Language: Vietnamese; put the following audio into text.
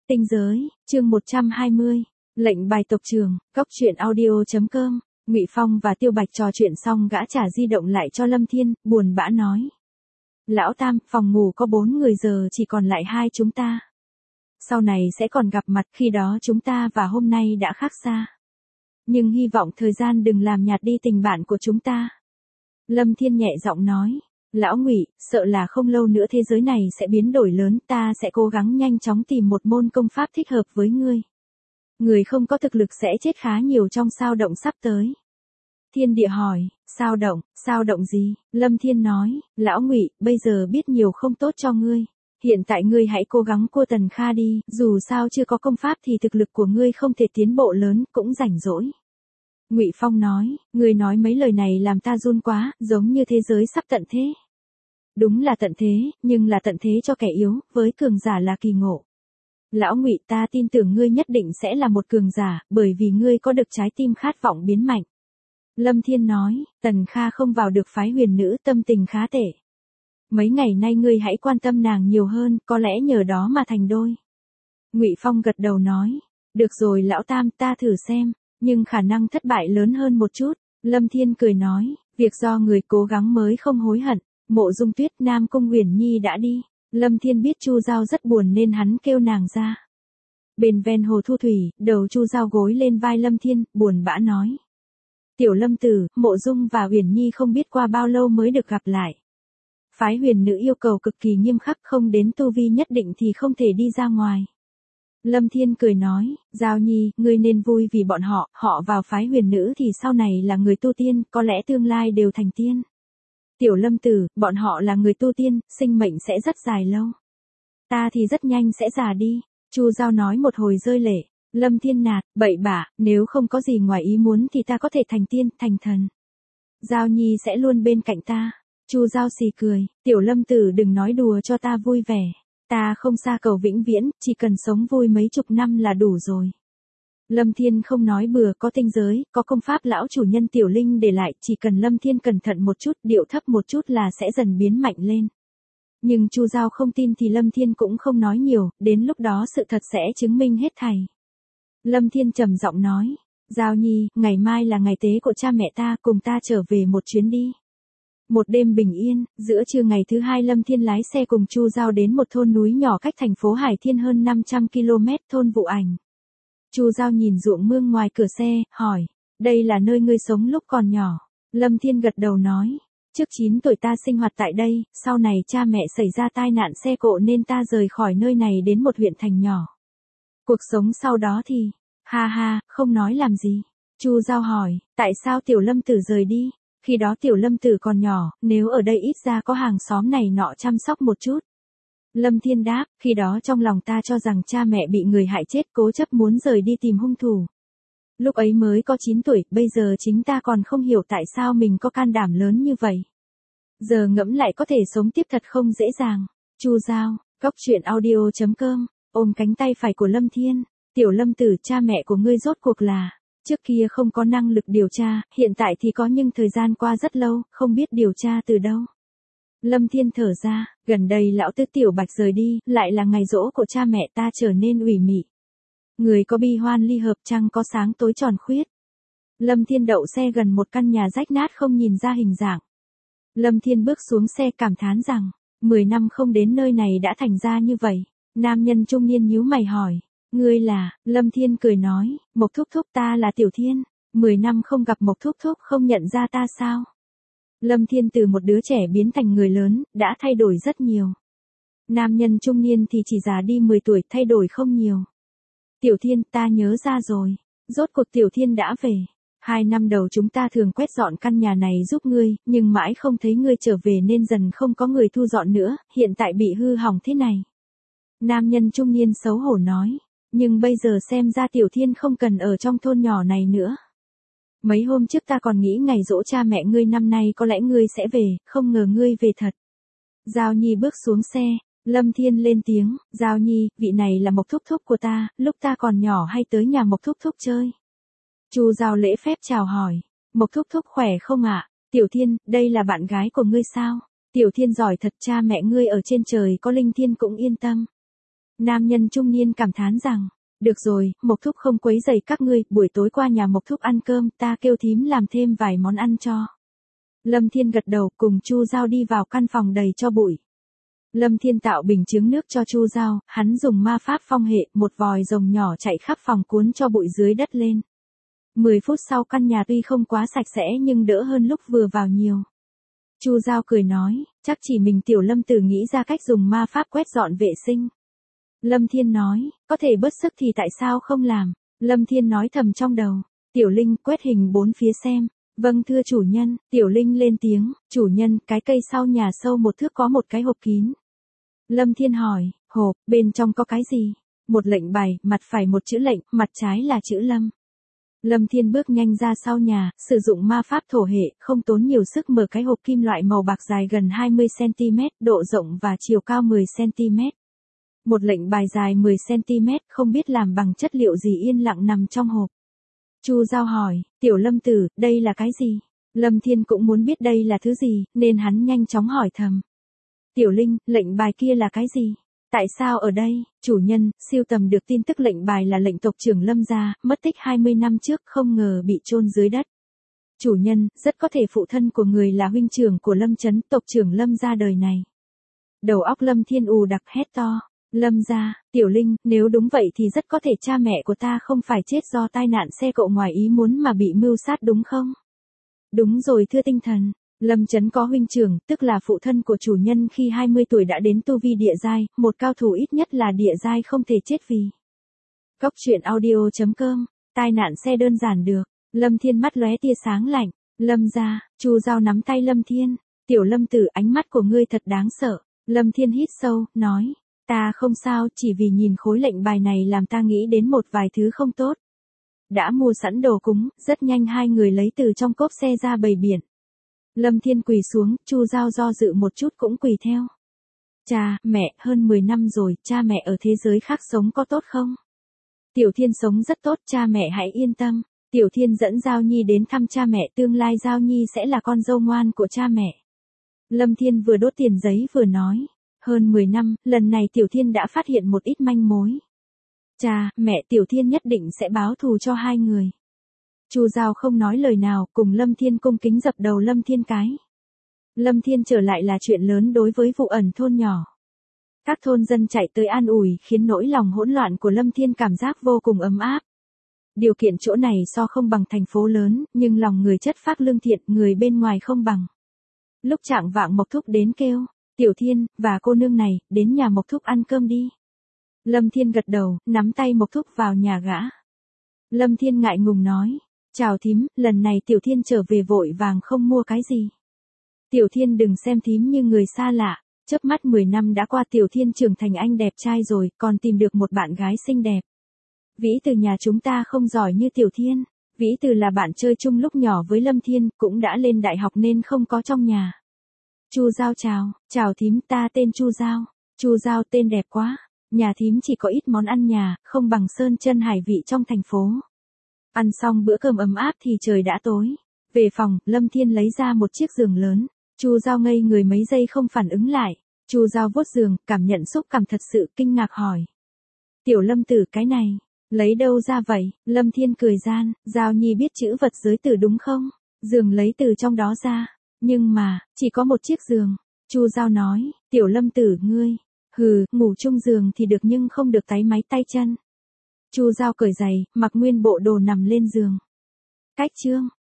Tinh giới, chương 120. Lệnh bài tộc trưởng, Cóc truyện audio.com. Ngụy Phong và Tiêu Bạch trò chuyện xong gã trả di động lại cho Lâm Thiên, buồn bã nói. Lão Tam, phòng ngủ có 4 người giờ chỉ còn lại 2 chúng ta. Sau này sẽ còn gặp mặt, khi đó chúng ta và hôm nay đã khác xa. Nhưng hy vọng thời gian đừng làm nhạt đi tình bạn của chúng ta. Lâm Thiên nhẹ giọng nói. Lão Ngụy, sợ là không lâu nữa thế giới này sẽ biến đổi lớn, ta sẽ cố gắng nhanh chóng tìm một môn công pháp thích hợp với ngươi. Người không có thực lực sẽ chết khá nhiều trong sao động sắp tới. Thiên Địa hỏi, sao động gì? Lâm Thiên nói, Lão Ngụy, bây giờ biết nhiều không tốt cho ngươi. Hiện tại ngươi hãy cố gắng cua Tần Kha đi, dù sao chưa có công pháp thì thực lực của ngươi không thể tiến bộ lớn, cũng rảnh rỗi. Ngụy Phong nói, ngươi nói mấy lời này làm ta run quá, giống như thế giới sắp tận thế. Đúng là tận thế, nhưng là tận thế cho kẻ yếu, với cường giả là kỳ ngộ. Lão Ngụy, ta tin tưởng ngươi nhất định sẽ là một cường giả, bởi vì ngươi có được trái tim khát vọng biến mạnh. Lâm Thiên nói, Tần Kha không vào được phái huyền nữ, tâm tình khá tệ. Mấy ngày nay ngươi hãy quan tâm nàng nhiều hơn, có lẽ nhờ đó mà thành đôi. Ngụy Phong gật đầu nói, được rồi Lão Tam, ta thử xem, nhưng khả năng thất bại lớn hơn một chút. Lâm Thiên cười nói, việc do người cố gắng mới không hối hận. Mộ Dung Tuyết, Nam Cung Uyển Nhi đã đi. Lâm Thiên biết Chu Giao rất buồn nên hắn kêu nàng ra. Bên ven hồ thu thủy, đầu Chu Giao gối lên vai Lâm Thiên, buồn bã nói. Tiểu Lâm tử, Mộ Dung và Uyển Nhi không biết qua bao lâu mới được gặp lại. Phái huyền nữ yêu cầu cực kỳ nghiêm khắc, không đến tu vi nhất định thì không thể đi ra ngoài. Lâm Thiên cười nói, Giao Nhi, ngươi nên vui vì bọn họ vào phái huyền nữ thì sau này là người tu tiên, có lẽ tương lai đều thành tiên. Tiểu Lâm tử, bọn họ là người tu tiên, sinh mệnh sẽ rất dài lâu. Ta thì rất nhanh sẽ già đi. Chu Giao nói một hồi rơi lệ. Lâm Thiên nạt, bậy bạ, nếu không có gì ngoài ý muốn thì ta có thể thành tiên, thành thần. Giao Nhi sẽ luôn bên cạnh ta. Chu Giao xì cười, Tiểu Lâm tử đừng nói đùa cho ta vui vẻ. Ta không xa cầu vĩnh viễn, chỉ cần sống vui mấy chục năm là đủ rồi. Lâm Thiên không nói bừa, có tinh giới, có công pháp lão chủ nhân Tiểu Linh để lại, chỉ cần Lâm Thiên cẩn thận một chút, điệu thấp một chút là sẽ dần biến mạnh lên. Nhưng Chu Giao không tin thì Lâm Thiên cũng không nói nhiều, đến lúc đó sự thật sẽ chứng minh hết thảy. Lâm Thiên trầm giọng nói, Giao Nhi, ngày mai là ngày tế của cha mẹ ta, cùng ta trở về một chuyến đi. Một đêm bình yên, giữa trưa ngày thứ 2 Lâm Thiên lái xe cùng Chu Giao đến một thôn núi nhỏ cách thành phố Hải Thiên hơn 500 km, thôn Vụ Ảnh. Chu Giao nhìn ruộng mương ngoài cửa xe, hỏi, đây là nơi ngươi sống lúc còn nhỏ. Lâm Thiên gật đầu nói, trước 9 tuổi ta sinh hoạt tại đây, sau này cha mẹ xảy ra tai nạn xe cộ nên ta rời khỏi nơi này đến một huyện thành nhỏ. Cuộc sống sau đó thì, ha, không nói làm gì. Chu Giao hỏi, tại sao Tiểu Lâm tử rời đi? Khi đó Tiểu Lâm tử còn nhỏ, nếu ở đây ít ra có hàng xóm này nọ chăm sóc một chút. Lâm Thiên đáp, khi đó trong lòng ta cho rằng cha mẹ bị người hại chết, cố chấp muốn rời đi tìm hung thủ. Lúc ấy mới có 9 tuổi, bây giờ chính ta còn không hiểu tại sao mình có can đảm lớn như vậy. Giờ ngẫm lại có thể sống tiếp thật không dễ dàng. Chu Giao, Cóc truyện audio.com, ôm cánh tay phải của Lâm Thiên. Tiểu Lâm tử, cha mẹ của ngươi rốt cuộc là, trước kia không có năng lực điều tra, hiện tại thì có nhưng thời gian qua rất lâu, không biết điều tra từ đâu. Lâm Thiên thở ra, gần đây lão tứ Tiểu Bạch rời đi, lại là ngày giỗ của cha mẹ ta trở nên ủy mị. Người có bi hoan ly hợp trăng có sáng tối tròn khuyết. Lâm Thiên đậu xe gần một căn nhà rách nát không nhìn ra hình dạng. Lâm Thiên bước xuống xe cảm thán rằng, 10 năm không đến nơi này đã thành ra như vậy. Nam nhân trung niên nhíu mày hỏi, ngươi là? Lâm Thiên cười nói, Mộc Thúc Thúc, ta là Tiểu Thiên. 10 năm không gặp Mộc Thúc Thúc không nhận ra ta sao? Lâm Thiên từ một đứa trẻ biến thành người lớn, đã thay đổi rất nhiều. Nam nhân trung niên thì chỉ già đi 10 tuổi, thay đổi không nhiều. Tiểu Thiên, ta nhớ ra rồi. Rốt cuộc Tiểu Thiên đã về. 2 năm đầu chúng ta thường quét dọn căn nhà này giúp ngươi, nhưng mãi không thấy ngươi trở về nên dần không có người thu dọn nữa, hiện tại bị hư hỏng thế này. Nam nhân trung niên xấu hổ nói, nhưng bây giờ xem ra Tiểu Thiên không cần ở trong thôn nhỏ này nữa. Mấy hôm trước ta còn nghĩ ngày giỗ cha mẹ ngươi năm nay có lẽ ngươi sẽ về, không ngờ ngươi về thật. Giao Nhi bước xuống xe, Lâm Thiên lên tiếng, Giao Nhi, vị này là Mộc Thúc Thúc của ta, lúc ta còn nhỏ hay tới nhà Mộc Thúc Thúc chơi. Chu Giao lễ phép chào hỏi, Mộc Thúc Thúc khỏe không ạ? Tiểu Thiên, đây là bạn gái của ngươi sao? Tiểu Thiên giỏi thật, cha mẹ ngươi ở trên trời có linh thiêng cũng yên tâm. Nam nhân trung niên cảm thán rằng, được rồi, Mộc Thúc không quấy rầy các ngươi, buổi tối qua nhà Mộc Thúc ăn cơm, ta kêu thím làm thêm vài món ăn cho. Lâm Thiên gật đầu cùng Chu Giao đi vào căn phòng đầy cho bụi. Lâm Thiên tạo bình chướng nước cho Chu Giao, hắn dùng ma pháp phong hệ, một vòi rồng nhỏ chạy khắp phòng cuốn cho bụi dưới đất lên. 10 phút sau căn nhà tuy không quá sạch sẽ nhưng đỡ hơn lúc vừa vào nhiều. Chu Giao cười nói, chắc chỉ mình Tiểu Lâm Tử nghĩ ra cách dùng ma pháp quét dọn vệ sinh. Lâm Thiên nói, có thể bớt sức thì tại sao không làm? Lâm Thiên nói thầm trong đầu, Tiểu Linh quét hình 4 phía xem. Vâng thưa chủ nhân, Tiểu Linh lên tiếng, chủ nhân, cái cây sau nhà sâu 1 thước có một cái hộp kín. Lâm Thiên hỏi, hộp, bên trong có cái gì? Một lệnh bài, mặt phải một chữ lệnh, mặt trái là chữ Lâm. Lâm Thiên bước nhanh ra sau nhà, sử dụng ma pháp thổ hệ, không tốn nhiều sức mở cái hộp kim loại màu bạc dài gần 20cm, độ rộng và chiều cao 10cm. Một lệnh bài dài 10cm, không biết làm bằng chất liệu gì yên lặng nằm trong hộp. Chu Giao hỏi, Tiểu Lâm Tử, đây là cái gì? Lâm Thiên cũng muốn biết đây là thứ gì, nên hắn nhanh chóng hỏi thầm. Tiểu Linh, lệnh bài kia là cái gì? Tại sao ở đây? Chủ nhân, siêu tầm được tin tức lệnh bài là lệnh tộc trưởng Lâm gia, mất tích 20 năm trước không ngờ bị chôn dưới đất. Chủ nhân, rất có thể phụ thân của người là huynh trưởng của Lâm Chấn, tộc trưởng Lâm gia đời này. Đầu óc Lâm Thiên ù đặc hét to. Lâm gia, Tiểu Linh, nếu đúng vậy thì rất có thể cha mẹ của ta không phải chết do tai nạn xe cộ ngoài ý muốn mà bị mưu sát đúng không? Đúng rồi thưa tinh thần. Lâm Chấn có huynh trưởng, tức là phụ thân của chủ nhân khi 20 tuổi đã đến tu vi địa giai, một cao thủ ít nhất là địa giai không thể chết vì. Cốc truyện audio.com, tai nạn xe đơn giản được. Lâm Thiên mắt lóe tia sáng lạnh. Lâm gia, Chu Giao nắm tay Lâm Thiên. Tiểu Lâm Tử, ánh mắt của ngươi thật đáng sợ. Lâm Thiên hít sâu, nói. Ta không sao, chỉ vì nhìn khối lệnh bài này làm ta nghĩ đến một vài thứ không tốt. Đã mua sẵn đồ cúng, rất nhanh hai người lấy từ trong cốp xe ra bày biển. Lâm Thiên quỳ xuống, Chu Giao do dự một chút cũng quỳ theo. Cha, mẹ, hơn 10 năm rồi, cha mẹ ở thế giới khác sống có tốt không? Tiểu Thiên sống rất tốt, cha mẹ hãy yên tâm. Tiểu Thiên dẫn Giao Nhi đến thăm cha mẹ, tương lai Giao Nhi sẽ là con dâu ngoan của cha mẹ. Lâm Thiên vừa đốt tiền giấy vừa nói. Hơn 10 năm, lần này Tiểu Thiên đã phát hiện một ít manh mối. Cha, mẹ, Tiểu Thiên nhất định sẽ báo thù cho hai người. Chu Giao không nói lời nào, cùng Lâm Thiên cung kính dập đầu Lâm Thiên cái. Lâm Thiên trở lại là chuyện lớn đối với vụ ẩn thôn nhỏ. Các thôn dân chạy tới an ủi khiến nỗi lòng hỗn loạn của Lâm Thiên cảm giác vô cùng ấm áp. Điều kiện chỗ này so không bằng thành phố lớn, nhưng lòng người chất phác lương thiện, người bên ngoài không bằng. Lúc trạng vạng Mộc Thúc đến kêu, Tiểu Thiên, và cô nương này, đến nhà Mộc Thúc ăn cơm đi. Lâm Thiên gật đầu, nắm tay Mộc Thúc vào nhà gã. Lâm Thiên ngại ngùng nói, chào thím, lần này Tiểu Thiên trở về vội vàng không mua cái gì. Tiểu Thiên đừng xem thím như người xa lạ, chớp mắt 10 năm đã qua Tiểu Thiên trưởng thành anh đẹp trai rồi, còn tìm được một bạn gái xinh đẹp. Vĩ Từ nhà chúng ta không giỏi như Tiểu Thiên, Vĩ Từ là bạn chơi chung lúc nhỏ với Lâm Thiên, cũng đã lên đại học nên không có trong nhà. Chu Giao chào thím, ta tên Chu Giao. Chu Giao tên đẹp quá, nhà thím chỉ có ít món ăn nhà, không bằng sơn chân hải vị trong thành phố. Ăn xong bữa cơm ấm áp thì trời đã tối. Về phòng, Lâm Thiên lấy ra một chiếc giường lớn. Chu Giao ngây người mấy giây không phản ứng lại. Chu Giao vuốt giường, cảm nhận xúc cảm thật sự kinh ngạc hỏi. Tiểu Lâm Tử, cái này, lấy đâu ra vậy? Lâm Thiên cười gian, Giao Nhi biết chữ vật giới tử đúng không? Giường lấy từ trong đó ra. Nhưng mà, chỉ có một chiếc giường. Chu Giao nói, Tiểu Lâm Tử ngươi, ngủ chung giường thì được nhưng không được táy máy tay chân. Chu Giao cởi giày, mặc nguyên bộ đồ nằm lên giường. Cách chương